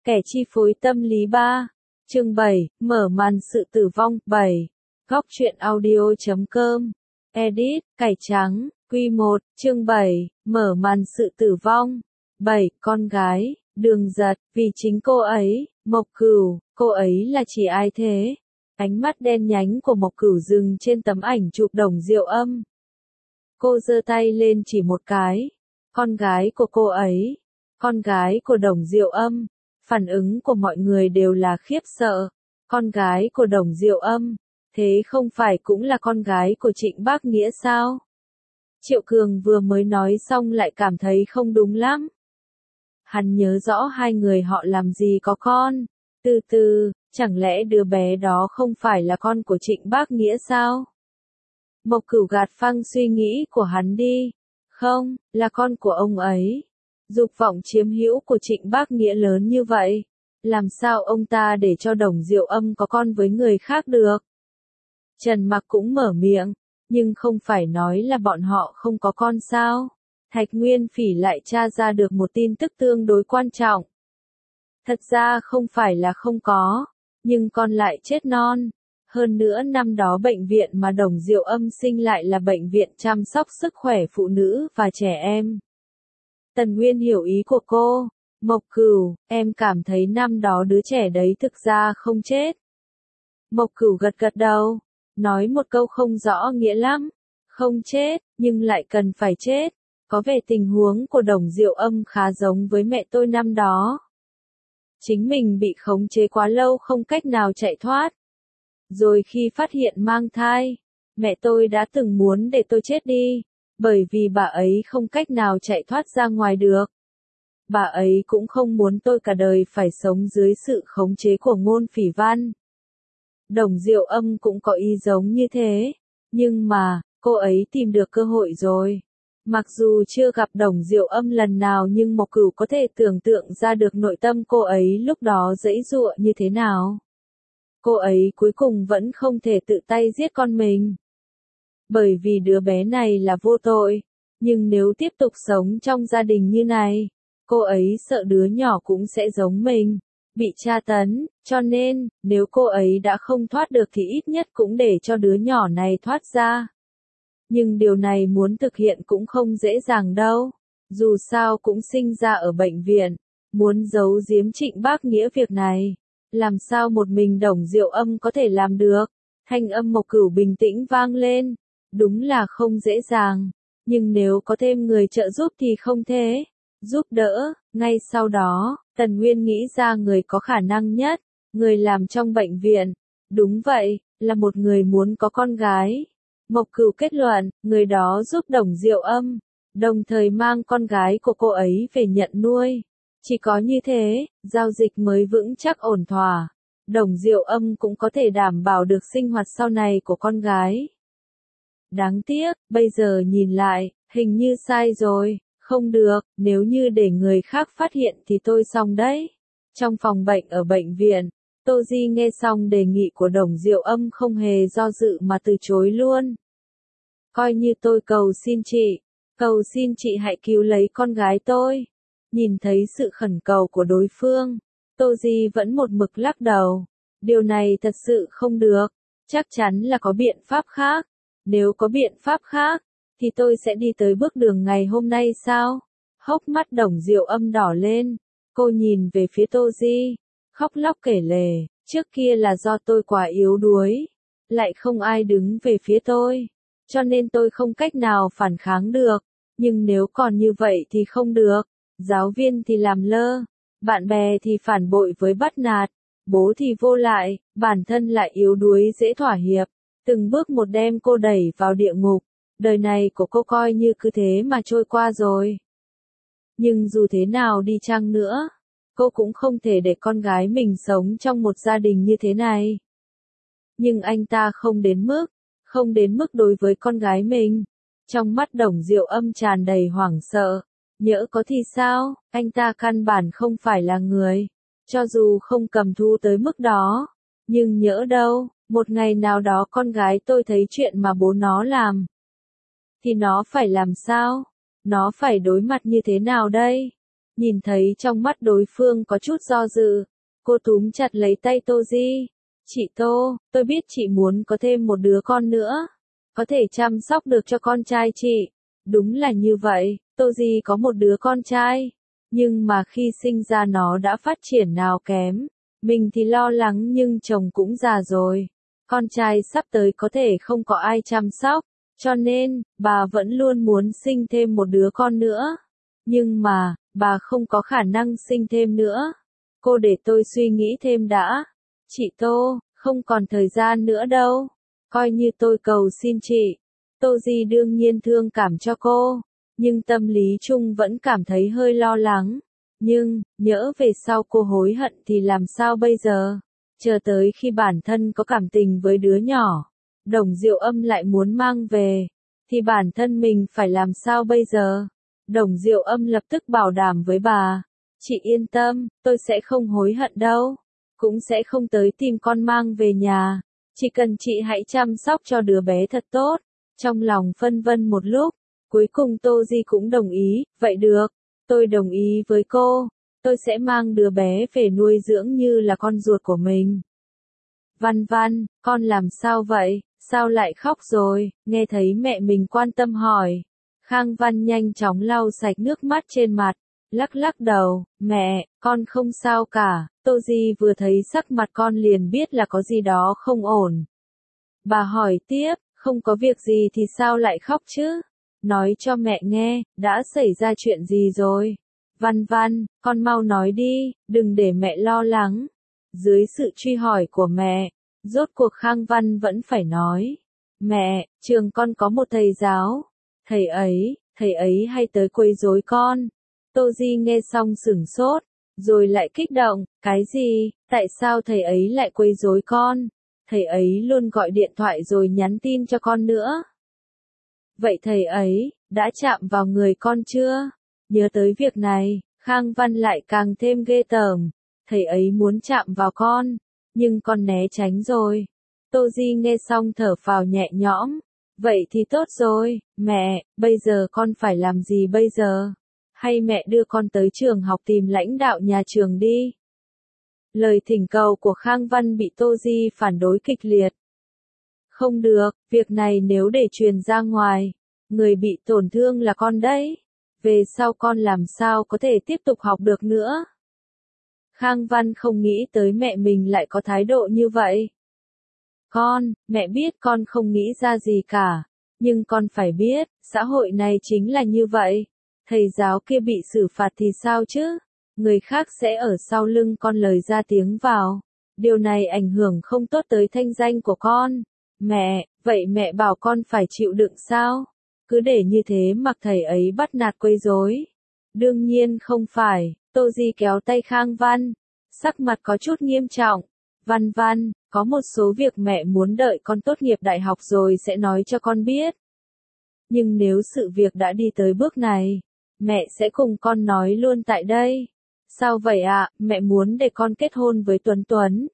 Kẻ chi phối tâm lý 3. Chương 7, mở màn sự tử vong 7. Góc truyện audio.com. Edit, cải trắng, Quy 1, chương 7, mở màn sự tử vong 7. Con gái, Đường Giật, vì chính cô ấy, Mộc Cửu, cô ấy là chỉ ai thế? Ánh mắt đen nhánh của Mộc Cửu dừng trên tấm ảnh chụp Đồng Diệu Âm. Cô giơ tay lên chỉ một cái. Con gái của cô ấy. Con gái của Đồng Diệu Âm. Phản ứng của mọi người đều là khiếp sợ. Con gái của Đồng Diệu Âm. Thế không phải cũng là con gái của Trịnh Bác Nghĩa sao? Triệu Cường vừa mới nói xong lại cảm thấy không đúng lắm. Hắn nhớ rõ hai người họ làm gì có con. Từ từ, chẳng lẽ đứa bé đó không phải là con của Trịnh Bác Nghĩa sao? Mộc Cửu gạt phăng suy nghĩ của hắn đi. Không, là con của ông ấy. Dục vọng chiếm hữu của Trịnh Bác Nghĩa lớn như vậy. Làm sao ông ta để cho Đồng Diệu Âm có con với người khác được? Trần Mặc cũng mở miệng, nhưng không phải nói là bọn họ không có con sao? Thạch Nguyên Phỉ lại tra ra được một tin tức tương đối quan trọng. Thật ra không phải là không có, nhưng con lại chết non. Hơn nữa năm đó bệnh viện mà Đồng Diệu Âm sinh lại là bệnh viện chăm sóc sức khỏe phụ nữ và trẻ em. Tần Nguyên hiểu ý của cô. Mộc Cửu, em cảm thấy năm đó đứa trẻ đấy thực ra không chết. Mộc Cửu gật gật đầu, nói một câu không rõ nghĩa lắm. Không chết, nhưng lại cần phải chết. Có vẻ tình huống của Đồng Diệu Âm khá giống với mẹ tôi năm đó. Chính mình bị khống chế quá lâu không cách nào chạy thoát. Rồi khi phát hiện mang thai, mẹ tôi đã từng muốn để tôi chết đi, bởi vì bà ấy không cách nào chạy thoát ra ngoài được. Bà ấy cũng không muốn tôi cả đời phải sống dưới sự khống chế của Ngôn Phỉ Văn. Đồng Diệu Âm cũng có ý giống như thế, nhưng mà, cô ấy tìm được cơ hội rồi. Mặc dù chưa gặp Đồng Diệu Âm lần nào nhưng Mộc Cửu có thể tưởng tượng ra được nội tâm cô ấy lúc đó giãy giụa như thế nào. Cô ấy cuối cùng vẫn không thể tự tay giết con mình. Bởi vì đứa bé này là vô tội, nhưng nếu tiếp tục sống trong gia đình như này, cô ấy sợ đứa nhỏ cũng sẽ giống mình, bị tra tấn, cho nên, nếu cô ấy đã không thoát được thì ít nhất cũng để cho đứa nhỏ này thoát ra. Nhưng điều này muốn thực hiện cũng không dễ dàng đâu, dù sao cũng sinh ra ở bệnh viện, muốn giấu giếm Trịnh Bác Nghĩa việc này. Làm sao một mình Đồng Diệu Âm có thể làm được? Thanh âm Mộc Cửu bình tĩnh vang lên. Đúng là không dễ dàng. Nhưng nếu có thêm người trợ giúp thì không thế. Giúp đỡ. Ngay sau đó, Tần Nguyên nghĩ ra người có khả năng nhất. Người làm trong bệnh viện. Đúng vậy, là một người muốn có con gái. Mộc Cửu kết luận, người đó giúp Đồng Diệu Âm. Đồng thời mang con gái của cô ấy về nhận nuôi. Chỉ có như thế, giao dịch mới vững chắc ổn thỏa. Đồng Diệu Âm cũng có thể đảm bảo được sinh hoạt sau này của con gái. Đáng tiếc, bây giờ nhìn lại, hình như sai rồi. Không được, nếu như để người khác phát hiện thì tôi xong đấy. Trong phòng bệnh ở bệnh viện, Tô Di nghe xong đề nghị của Đồng Diệu Âm không hề do dự mà từ chối luôn. Coi như tôi cầu xin chị hãy cứu lấy con gái tôi. Nhìn thấy sự khẩn cầu của đối phương, Tô Di vẫn một mực lắc đầu. Điều này thật sự không được, chắc chắn là có biện pháp khác. Nếu có biện pháp khác, thì tôi sẽ đi tới bước đường ngày hôm nay sao? Hốc mắt Đồng Diệu Âm đỏ lên, cô nhìn về phía Tô Di, khóc lóc kể lể, trước kia là do tôi quá yếu đuối, lại không ai đứng về phía tôi, cho nên tôi không cách nào phản kháng được, nhưng nếu còn như vậy thì không được. Giáo viên thì làm lơ, bạn bè thì phản bội với bắt nạt, bố thì vô lại, bản thân lại yếu đuối dễ thỏa hiệp, từng bước một đem cô đẩy vào địa ngục, đời này của cô coi như cứ thế mà trôi qua rồi. Nhưng dù thế nào đi chăng nữa, cô cũng không thể để con gái mình sống trong một gia đình như thế này. Nhưng anh ta không đến mức đối với con gái mình. Trong mắt Đồng Diệu Âm tràn đầy hoảng sợ. Nhỡ có thì sao, anh ta căn bản không phải là người. Cho dù không cầm thú tới mức đó. Nhưng nhỡ đâu, một ngày nào đó con gái tôi thấy chuyện mà bố nó làm. Thì nó phải làm sao? Nó phải đối mặt như thế nào đây? Nhìn thấy trong mắt đối phương có chút do dự, cô túm chặt lấy tay Tô Di. Chị Tô, tôi biết chị muốn có thêm một đứa con nữa, có thể chăm sóc được cho con trai chị. Đúng là như vậy, Tô Di có một đứa con trai, nhưng mà khi sinh ra nó đã phát triển nào kém. Mình thì lo lắng nhưng chồng cũng già rồi, con trai sắp tới có thể không có ai chăm sóc, cho nên, bà vẫn luôn muốn sinh thêm một đứa con nữa. Nhưng mà, bà không có khả năng sinh thêm nữa. Cô để tôi suy nghĩ thêm đã. Chị Tô, không còn thời gian nữa đâu. Coi như tôi cầu xin chị. Tô Di đương nhiên thương cảm cho cô, nhưng tâm lý chung vẫn cảm thấy hơi lo lắng. Nhưng, nhỡ về sau cô hối hận thì làm sao bây giờ? Chờ tới khi bản thân có cảm tình với đứa nhỏ, Đồng Diệu Âm lại muốn mang về, thì bản thân mình phải làm sao bây giờ? Đồng Diệu Âm lập tức bảo đảm với bà, chị yên tâm, tôi sẽ không hối hận đâu, cũng sẽ không tới tìm con mang về nhà, chỉ cần chị hãy chăm sóc cho đứa bé thật tốt. Trong lòng phân vân một lúc, cuối cùng Tô Di cũng đồng ý, vậy được, tôi đồng ý với cô, tôi sẽ mang đứa bé về nuôi dưỡng như là con ruột của mình. Văn Văn, con làm sao vậy, sao lại khóc rồi, nghe thấy mẹ mình quan tâm hỏi. Khang Văn nhanh chóng lau sạch nước mắt trên mặt, lắc lắc đầu, mẹ, con không sao cả. Tô Di vừa thấy sắc mặt con liền biết là có gì đó không ổn. Bà hỏi tiếp, không có việc gì thì sao lại khóc chứ? Nói cho mẹ nghe, đã xảy ra chuyện gì rồi? Văn Văn, con mau nói đi, đừng để mẹ lo lắng. Dưới sự truy hỏi của mẹ, rốt cuộc Khang Văn vẫn phải nói. Mẹ, trường con có một thầy giáo. Thầy ấy hay tới quấy rối con. Tô Di nghe xong sửng sốt, rồi lại kích động, cái gì, tại sao thầy ấy lại quấy rối con? Thầy ấy luôn gọi điện thoại rồi nhắn tin cho con nữa. Vậy thầy ấy, đã chạm vào người con chưa? Nhớ tới việc này, Khang Văn lại càng thêm ghê tởm. Thầy ấy muốn chạm vào con, nhưng con né tránh rồi. Tô Di nghe xong thở phào nhẹ nhõm. Vậy thì tốt rồi, mẹ, bây giờ con phải làm gì bây giờ? Hay mẹ đưa con tới trường học tìm lãnh đạo nhà trường đi? Lời thỉnh cầu của Khang Văn bị Tô Di phản đối kịch liệt. Không được, việc này nếu để truyền ra ngoài, người bị tổn thương là con đấy. Về sau con làm sao có thể tiếp tục học được nữa? Khang Văn không nghĩ tới mẹ mình lại có thái độ như vậy. Mẹ biết con không nghĩ ra gì cả, nhưng con phải biết, xã hội này chính là như vậy. Thầy giáo kia bị xử phạt thì sao chứ? Người khác sẽ ở sau lưng con lời ra tiếng vào. Điều này ảnh hưởng không tốt tới thanh danh của con. Mẹ, vậy mẹ bảo con phải chịu đựng sao? Cứ để như thế mặc thầy ấy bắt nạt quấy rối. Đương nhiên không phải, Tô Di kéo tay Khang Văn, sắc mặt có chút nghiêm trọng. Văn Văn, có một số việc mẹ muốn đợi con tốt nghiệp đại học rồi sẽ nói cho con biết. Nhưng nếu sự việc đã đi tới bước này, mẹ sẽ cùng con nói luôn tại đây. Sao vậy ạ, mẹ muốn để con kết hôn với Tuấn Tuấn.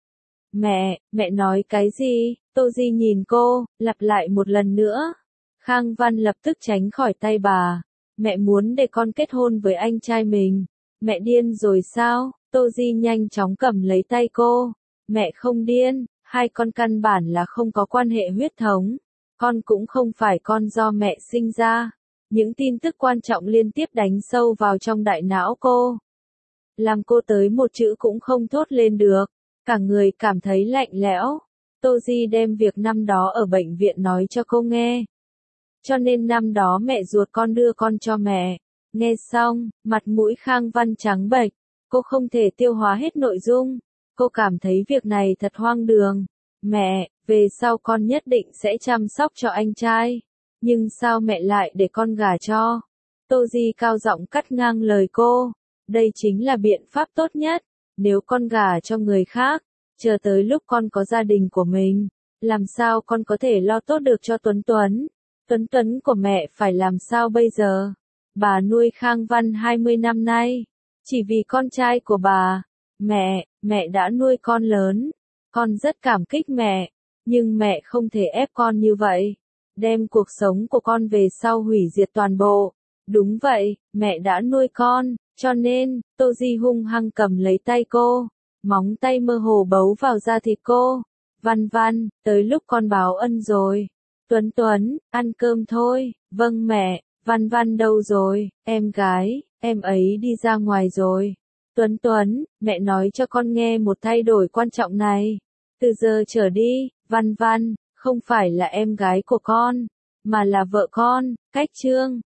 Mẹ nói cái gì? Tô Di nhìn cô, lặp lại một lần nữa. Khang Văn lập tức tránh khỏi tay bà. Mẹ muốn để con kết hôn với anh trai mình. Mẹ điên rồi sao? Tô Di nhanh chóng cầm lấy tay cô. Mẹ không điên, hai con căn bản là không có quan hệ huyết thống. Con cũng không phải con do mẹ sinh ra. Những tin tức quan trọng liên tiếp đánh sâu vào trong đại não cô. Làm cô tới một chữ cũng không thốt lên được. Cả người cảm thấy lạnh lẽo. Tô Di đem việc năm đó ở bệnh viện nói cho cô nghe. Cho nên năm đó mẹ ruột con đưa con cho mẹ. Nghe xong, mặt mũi Khang Văn trắng bệch. Cô không thể tiêu hóa hết nội dung. Cô cảm thấy việc này thật hoang đường. Mẹ, về sau con nhất định sẽ chăm sóc cho anh trai. Nhưng sao mẹ lại để con gả cho? Tô Di cao giọng cắt ngang lời cô. Đây chính là biện pháp tốt nhất. Nếu con gả cho người khác, chờ tới lúc con có gia đình của mình, làm sao con có thể lo tốt được cho Tuấn Tuấn? Tuấn Tuấn của mẹ phải làm sao bây giờ? Bà nuôi Khang Văn 20 năm nay, chỉ vì con trai của bà. Mẹ đã nuôi con lớn. Con rất cảm kích mẹ, nhưng mẹ không thể ép con như vậy. Đem cuộc sống của con về sau hủy diệt toàn bộ. Đúng vậy, mẹ đã nuôi con, Cho nên, Tô Di hung hăng cầm lấy tay cô, móng tay mơ hồ bấu vào da thịt cô. Văn Văn, tới lúc con báo ân rồi. Tuấn Tuấn, ăn cơm thôi. Vâng mẹ. Văn Văn đâu rồi? Em gái, em ấy đi ra ngoài rồi. Tuấn Tuấn, mẹ nói cho con nghe một thay đổi quan trọng này. Từ giờ trở đi, Văn Văn, không phải là em gái của con, mà là vợ con, cách chương.